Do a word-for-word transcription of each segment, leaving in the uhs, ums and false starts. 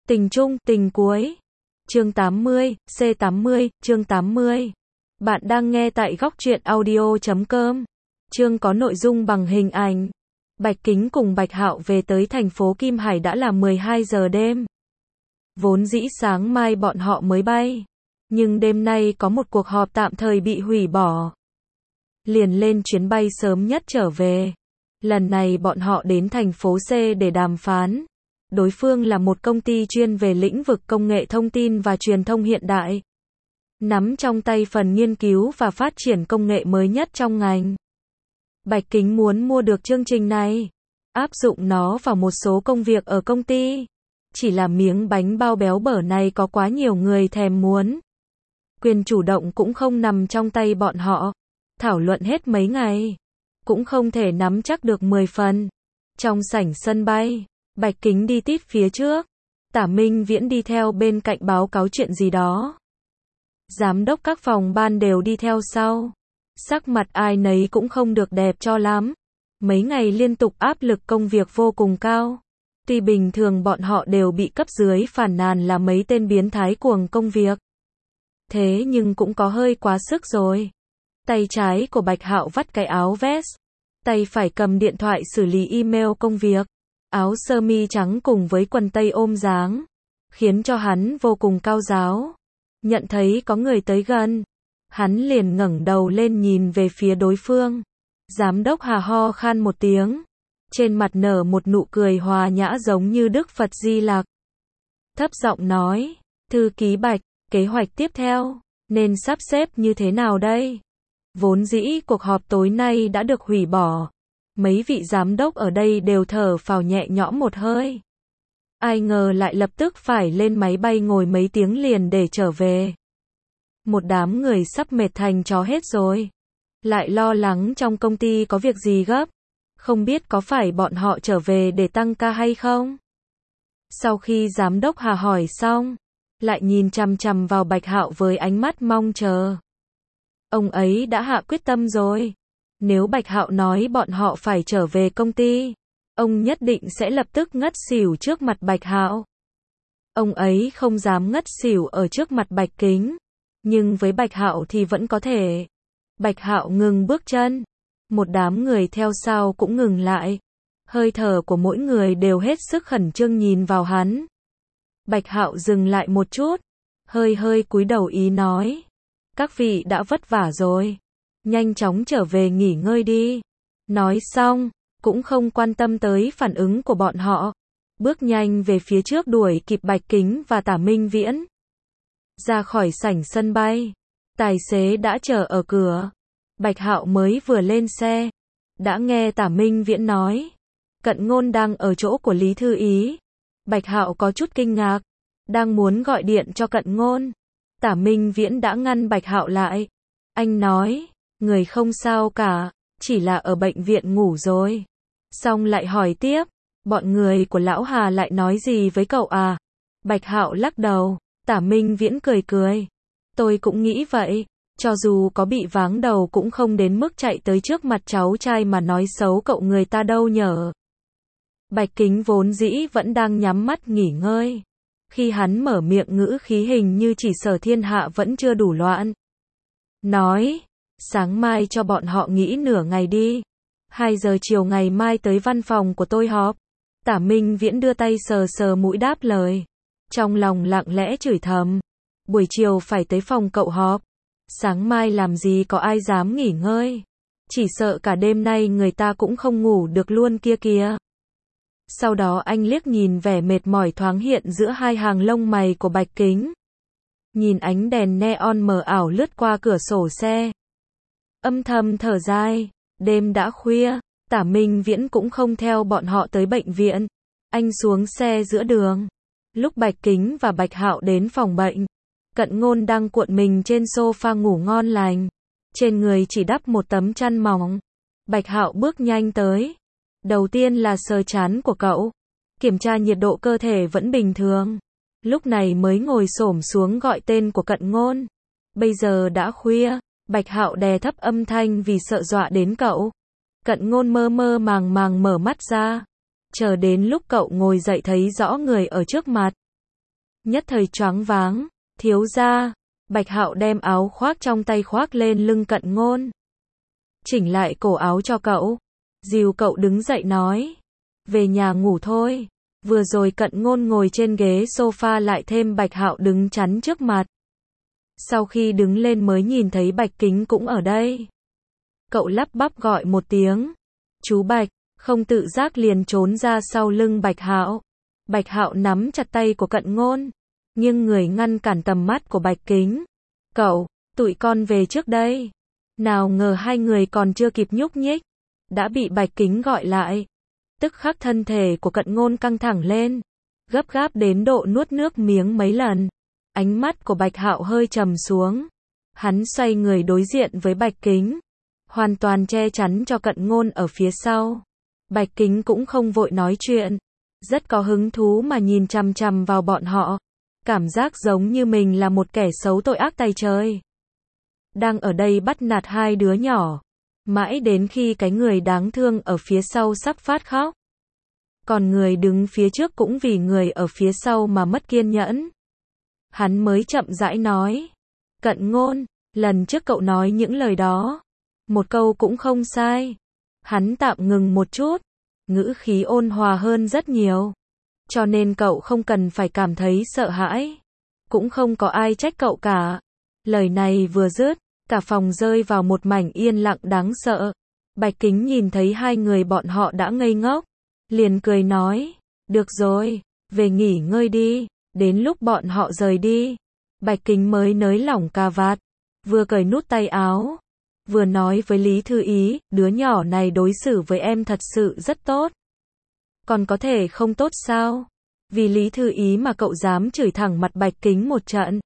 Tình chung, tình cuối. Chương tám mươi, C tám mươi, chương tám mươi. Bạn đang nghe tại góc truyện audio chấm com. Chương có nội dung bằng hình ảnh. Bạch Kính cùng Bạch Hạo về tới thành phố Kim Hải đã là mười hai giờ đêm. Vốn dĩ sáng mai bọn họ mới bay, nhưng đêm nay có một cuộc họp tạm thời bị hủy bỏ. Liền lên chuyến bay sớm nhất trở về. Lần này bọn họ đến thành phố C để đàm phán. Đối phương là một công ty chuyên về lĩnh vực công nghệ thông tin và truyền thông hiện đại, nắm trong tay phần nghiên cứu và phát triển công nghệ mới nhất trong ngành. Bạch Kính muốn mua được chương trình này, áp dụng nó vào một số công việc ở công ty. Chỉ là miếng bánh bao béo bở này có quá nhiều người thèm muốn. Quyền chủ động cũng không nằm trong tay bọn họ. Thảo luận hết mấy ngày, cũng không thể nắm chắc được mười phần. Trong sảnh sân bay, Bạch Kính đi tít phía trước, Tả Minh Viễn đi theo bên cạnh báo cáo chuyện gì đó. Giám đốc các phòng ban đều đi theo sau. Sắc mặt ai nấy cũng không được đẹp cho lắm. Mấy ngày liên tục áp lực công việc vô cùng cao. Tuy bình thường bọn họ đều bị cấp dưới phàn nàn là mấy tên biến thái cuồng công việc. Thế nhưng cũng có hơi quá sức rồi. Tay trái của Bạch Hạo vắt cái áo vest, tay phải cầm điện thoại xử lý email công việc. Áo sơ mi trắng cùng với quần tây ôm dáng, khiến cho hắn vô cùng cao giáo. Nhận thấy có người tới gần, hắn liền ngẩng đầu lên nhìn về phía đối phương. Giám đốc Hà ho khan một tiếng, trên mặt nở một nụ cười hòa nhã giống như Đức Phật Di Lặc. Thấp giọng nói, thư ký Bạch, kế hoạch tiếp theo nên sắp xếp như thế nào đây? Vốn dĩ cuộc họp tối nay đã được hủy bỏ. Mấy vị giám đốc ở đây đều thở phào nhẹ nhõm một hơi. Ai ngờ lại lập tức phải lên máy bay ngồi mấy tiếng liền để trở về. Một đám người sắp mệt thành chó hết rồi. Lại lo lắng trong công ty có việc gì gấp. Không biết có phải bọn họ trở về để tăng ca hay không? Sau khi giám đốc Hà hỏi xong, lại nhìn chằm chằm vào Bạch Hạo với ánh mắt mong chờ. Ông ấy đã hạ quyết tâm rồi. Nếu Bạch Hạo nói bọn họ phải trở về công ty, ông nhất định sẽ lập tức ngất xỉu trước mặt Bạch Hạo. Ông ấy không dám ngất xỉu ở trước mặt Bạch Kính, nhưng với Bạch Hạo thì vẫn có thể. Bạch Hạo ngừng bước chân, một đám người theo sau cũng ngừng lại. Hơi thở của mỗi người đều hết sức khẩn trương nhìn vào hắn. Bạch Hạo dừng lại một chút, hơi hơi cúi đầu ý nói: "Các vị đã vất vả rồi, nhanh chóng trở về nghỉ ngơi đi." Nói xong, cũng không quan tâm tới phản ứng của bọn họ, bước nhanh về phía trước đuổi kịp Bạch Kính và Tả Minh Viễn. Ra khỏi sảnh sân bay, tài xế đã chờ ở cửa. Bạch Hạo mới vừa lên xe, đã nghe Tả Minh Viễn nói, Cận Ngôn đang ở chỗ của Lý Thư Ý. Bạch Hạo có chút kinh ngạc, đang muốn gọi điện cho Cận Ngôn. Tả Minh Viễn đã ngăn Bạch Hạo lại. Anh nói, người không sao cả, chỉ là ở bệnh viện ngủ rồi. Xong lại hỏi tiếp, bọn người của lão Hà lại nói gì với cậu à? Bạch Hạo lắc đầu. Tả Minh Viễn cười cười. Tôi cũng nghĩ vậy, cho dù có bị váng đầu cũng không đến mức chạy tới trước mặt cháu trai mà nói xấu cậu người ta đâu nhở. Bạch Kính vốn dĩ vẫn đang nhắm mắt nghỉ ngơi. Khi hắn mở miệng ngữ khí hình như chỉ Sở Thiên Hạ vẫn chưa đủ loạn. Nói, sáng mai cho bọn họ nghỉ nửa ngày đi. hai giờ chiều ngày mai tới văn phòng của tôi họp. Tả Minh Viễn đưa tay sờ sờ mũi đáp lời. Trong lòng lặng lẽ chửi thầm. Buổi chiều phải tới phòng cậu họp. Sáng mai làm gì có ai dám nghỉ ngơi. Chỉ sợ cả đêm nay người ta cũng không ngủ được luôn kia kìa. Sau đó anh liếc nhìn vẻ mệt mỏi thoáng hiện giữa hai hàng lông mày của Bạch Kính. Nhìn ánh đèn neon mờ ảo lướt qua cửa sổ xe. Âm thầm thở dài, đêm đã khuya, Tả Minh Viễn cũng không theo bọn họ tới bệnh viện. Anh xuống xe giữa đường. Lúc Bạch Kính và Bạch Hạo đến phòng bệnh, Cận Ngôn đang cuộn mình trên sofa ngủ ngon lành. Trên người chỉ đắp một tấm chăn mỏng. Bạch Hạo bước nhanh tới. Đầu tiên là sờ trán của cậu, kiểm tra nhiệt độ cơ thể vẫn bình thường. Lúc này mới ngồi xổm xuống gọi tên của Cận Ngôn. Bây giờ đã khuya, Bạch Hạo đè thấp âm thanh vì sợ dọa đến cậu. Cận Ngôn mơ mơ màng màng mở mắt ra. Chờ đến lúc cậu ngồi dậy thấy rõ người ở trước mặt. nhất thời choáng váng. Thiếu gia, Bạch Hạo đem áo khoác trong tay khoác lên lưng Cận Ngôn. Chỉnh lại cổ áo cho cậu. Dìu cậu đứng dậy nói. Về nhà ngủ thôi. Vừa rồi Cận Ngôn ngồi trên ghế sofa lại thêm Bạch Hạo đứng chắn trước mặt. Sau khi đứng lên mới nhìn thấy Bạch Kính cũng ở đây. Cậu lắp bắp gọi một tiếng. Chú Bạch, không tự giác liền trốn ra sau lưng Bạch Hạo. Bạch Hạo nắm chặt tay của Cận Ngôn, nhưng người ngăn cản tầm mắt của Bạch Kính. Cậu, tụi con về trước đây. Nào ngờ hai người còn chưa kịp nhúc nhích, đã bị Bạch Kính gọi lại. Tức khắc thân thể của Cận Ngôn căng thẳng lên, gấp gáp đến độ nuốt nước miếng mấy lần. Ánh mắt của Bạch Hạo hơi trầm xuống. Hắn xoay người đối diện với Bạch Kính, hoàn toàn che chắn cho Cận Ngôn ở phía sau. Bạch Kính cũng không vội nói chuyện, rất có hứng thú mà nhìn chằm chằm vào bọn họ. Cảm giác giống như mình là một kẻ xấu tội ác tày trời, đang ở đây bắt nạt hai đứa nhỏ. Mãi đến khi cái người đáng thương ở phía sau sắp phát khóc, còn người đứng phía trước cũng vì người ở phía sau mà mất kiên nhẫn, hắn mới chậm rãi nói. Cận Ngôn, lần trước cậu nói những lời đó, một câu cũng không sai. Hắn tạm ngừng một chút, ngữ khí ôn hòa hơn rất nhiều. Cho nên cậu không cần phải cảm thấy sợ hãi. Cũng không có ai trách cậu cả. Lời này vừa dứt, cả phòng rơi vào một mảnh yên lặng đáng sợ. Bạch Kính nhìn thấy hai người bọn họ đã ngây ngốc, liền cười nói. Được rồi, về nghỉ ngơi đi. Đến lúc bọn họ rời đi, Bạch Kính mới nới lỏng cà vạt, vừa cởi nút tay áo, vừa nói với Lý Thư Ý, đứa nhỏ này đối xử với em thật sự rất tốt. Còn có thể không tốt sao? Vì Lý Thư Ý mà cậu dám chửi thẳng mặt Bạch Kính một trận.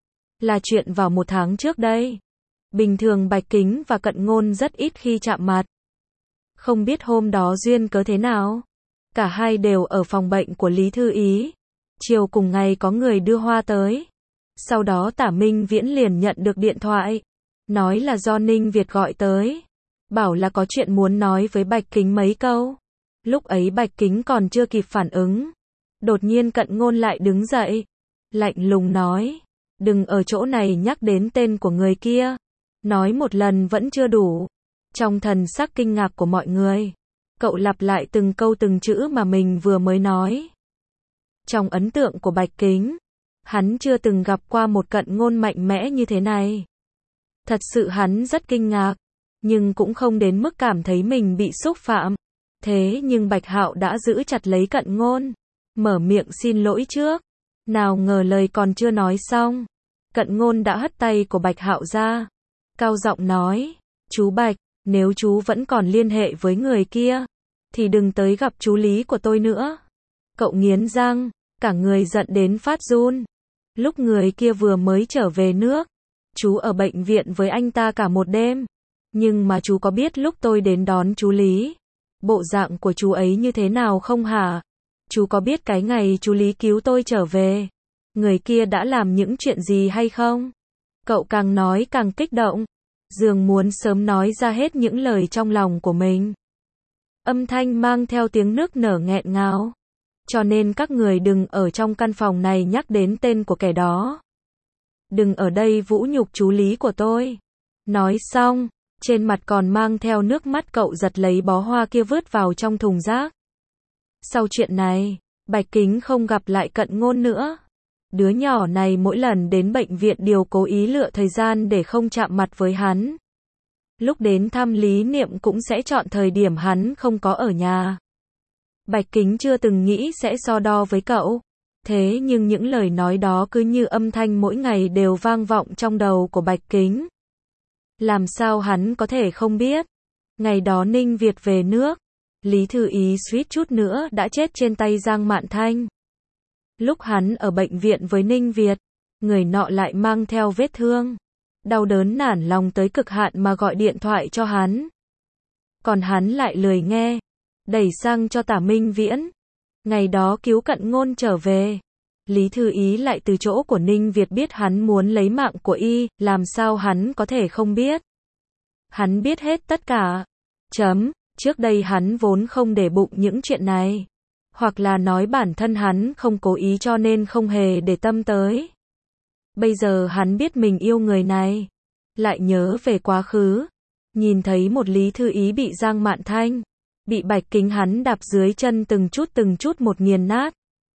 Là chuyện vào một tháng trước đây. Bình thường Bạch Kính và Cận Ngôn rất ít khi chạm mặt. Không biết hôm đó duyên cớ thế nào, cả hai đều ở phòng bệnh của Lý Thư Ý. Chiều cùng ngày có người đưa hoa tới. Sau đó Tả Minh Viễn liền nhận được điện thoại, nói là do Ninh Việt gọi tới, bảo là có chuyện muốn nói với Bạch Kính mấy câu. Lúc ấy Bạch Kính còn chưa kịp phản ứng, đột nhiên Cận Ngôn lại đứng dậy, lạnh lùng nói, đừng ở chỗ này nhắc đến tên của người kia. Nói một lần vẫn chưa đủ. Trong thần sắc kinh ngạc của mọi người, cậu lặp lại từng câu từng chữ mà mình vừa mới nói. Trong ấn tượng của Bạch Kính, hắn chưa từng gặp qua một Cận Ngôn mạnh mẽ như thế này. Thật sự hắn rất kinh ngạc, nhưng cũng không đến mức cảm thấy mình bị xúc phạm. Thế nhưng Bạch Hạo đã giữ chặt lấy Cận Ngôn, mở miệng xin lỗi trước. Nào ngờ lời còn chưa nói xong, Cận Ngôn đã hất tay của Bạch Hạo ra, cao giọng nói, chú Bạch, nếu chú vẫn còn liên hệ với người kia, thì đừng tới gặp chú Lý của tôi nữa. Cậu nghiến răng, cả người giận đến phát run. Lúc người kia vừa mới trở về nước, chú ở bệnh viện với anh ta cả một đêm. Nhưng mà chú có biết lúc tôi đến đón chú Lý, bộ dạng của chú ấy như thế nào không hả? Chú có biết cái ngày chú Lý cứu tôi trở về, người kia đã làm những chuyện gì hay không? Cậu càng nói càng kích động, dường muốn sớm nói ra hết những lời trong lòng của mình. Âm thanh mang theo tiếng nức nở nghẹn ngào. Cho nên các người đừng ở trong căn phòng này nhắc đến tên của kẻ đó. Đừng ở đây vũ nhục chú Lý của tôi. Nói xong, trên mặt còn mang theo nước mắt, cậu giật lấy bó hoa kia vứt vào trong thùng rác. Sau chuyện này, Bạch Kính không gặp lại Cận Ngôn nữa. Đứa nhỏ này mỗi lần đến bệnh viện đều cố ý lựa thời gian để không chạm mặt với hắn. Lúc đến thăm Lý Niệm cũng sẽ chọn thời điểm hắn không có ở nhà. Bạch Kính chưa từng nghĩ sẽ so đo với cậu. Thế nhưng những lời nói đó cứ như âm thanh mỗi ngày đều vang vọng trong đầu của Bạch Kính. Làm sao hắn có thể không biết? Ngày đó Ninh Việt về nước, Lý Thư Ý suýt chút nữa đã chết trên tay Giang Mạn Thanh. Lúc hắn ở bệnh viện với Ninh Việt, người nọ lại mang theo vết thương, đau đớn nản lòng tới cực hạn mà gọi điện thoại cho hắn. Còn hắn lại lười nghe, đẩy sang cho Tả Minh Viễn. Ngày đó cứu Cận Ngôn trở về, Lý Thư Ý lại từ chỗ của Ninh Việt biết hắn muốn lấy mạng của y, làm sao hắn có thể không biết? Hắn biết hết tất cả. Chấm, trước đây hắn vốn không để bụng những chuyện này. Hoặc là nói bản thân hắn không cố ý cho nên không hề để tâm tới. Bây giờ hắn biết mình yêu người này. Lại nhớ về quá khứ. Nhìn thấy một Lý Thư Ý bị Giang Mạn Thanh, bị Bạch Kính hắn đạp dưới chân từng chút từng chút một nghiền nát.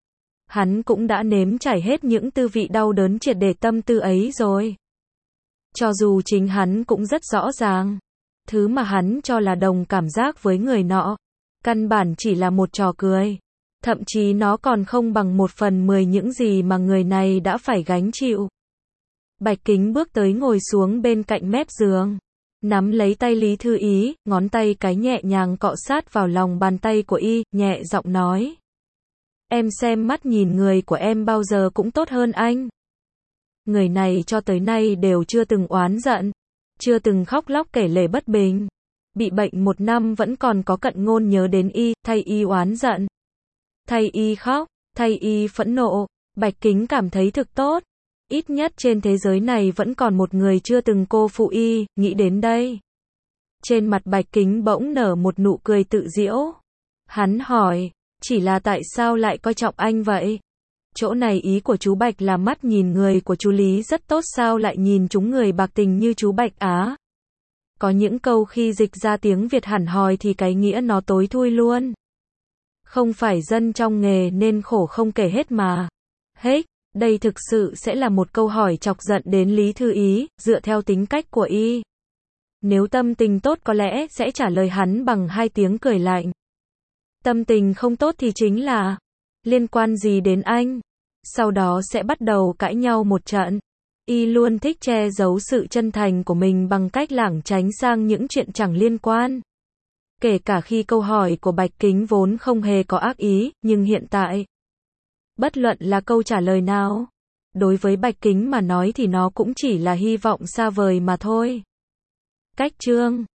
Hắn cũng đã nếm trải hết những tư vị đau đớn triệt để tâm tư ấy rồi. Cho dù chính hắn cũng rất rõ ràng. Thứ mà hắn cho là đồng cảm giác với người nọ, căn bản chỉ là một trò cười. Thậm chí nó còn không bằng một phần mười những gì mà người này đã phải gánh chịu. Bạch Kính bước tới ngồi xuống bên cạnh mép giường. Nắm lấy tay Lý Thư Ý, ngón tay cái nhẹ nhàng cọ sát vào lòng bàn tay của y, nhẹ giọng nói. Em xem mắt nhìn người của em bao giờ cũng tốt hơn anh. Người này cho tới nay đều chưa từng oán giận, chưa từng khóc lóc kể lể bất bình. Bị bệnh một năm vẫn còn có cận ngôn nhớ đến y, thay y oán giận. Thay y khóc, thay y phẫn nộ, Bạch Kính cảm thấy thực tốt. Ít nhất trên thế giới này vẫn còn một người chưa từng cô phụ y, nghĩ đến đây. Trên mặt Bạch Kính bỗng nở một nụ cười tự giễu. Hắn hỏi, chỉ là tại sao lại coi trọng anh vậy? Chỗ này ý của chú Bạch là mắt nhìn người của chú Lý rất tốt sao lại nhìn chúng người bạc tình như chú Bạch á? Có những câu khi dịch ra tiếng Việt hẳn hoi thì cái nghĩa nó tối thui luôn. Không phải dân trong nghề nên khổ không kể hết mà. Hết, đây thực sự sẽ là một câu hỏi chọc giận đến Lý Thư Ý, dựa theo tính cách của y. Nếu tâm tình tốt có lẽ sẽ trả lời hắn bằng hai tiếng cười lạnh. Tâm tình không tốt thì chính là, liên quan gì đến anh? Sau đó sẽ bắt đầu cãi nhau một trận. Y luôn thích che giấu sự chân thành của mình bằng cách lảng tránh sang những chuyện chẳng liên quan. Kể cả khi câu hỏi của Bạch Kính vốn không hề có ác ý, nhưng hiện tại, bất luận là câu trả lời nào, đối với Bạch Kính mà nói thì nó cũng chỉ là hy vọng xa vời mà thôi. Cách chương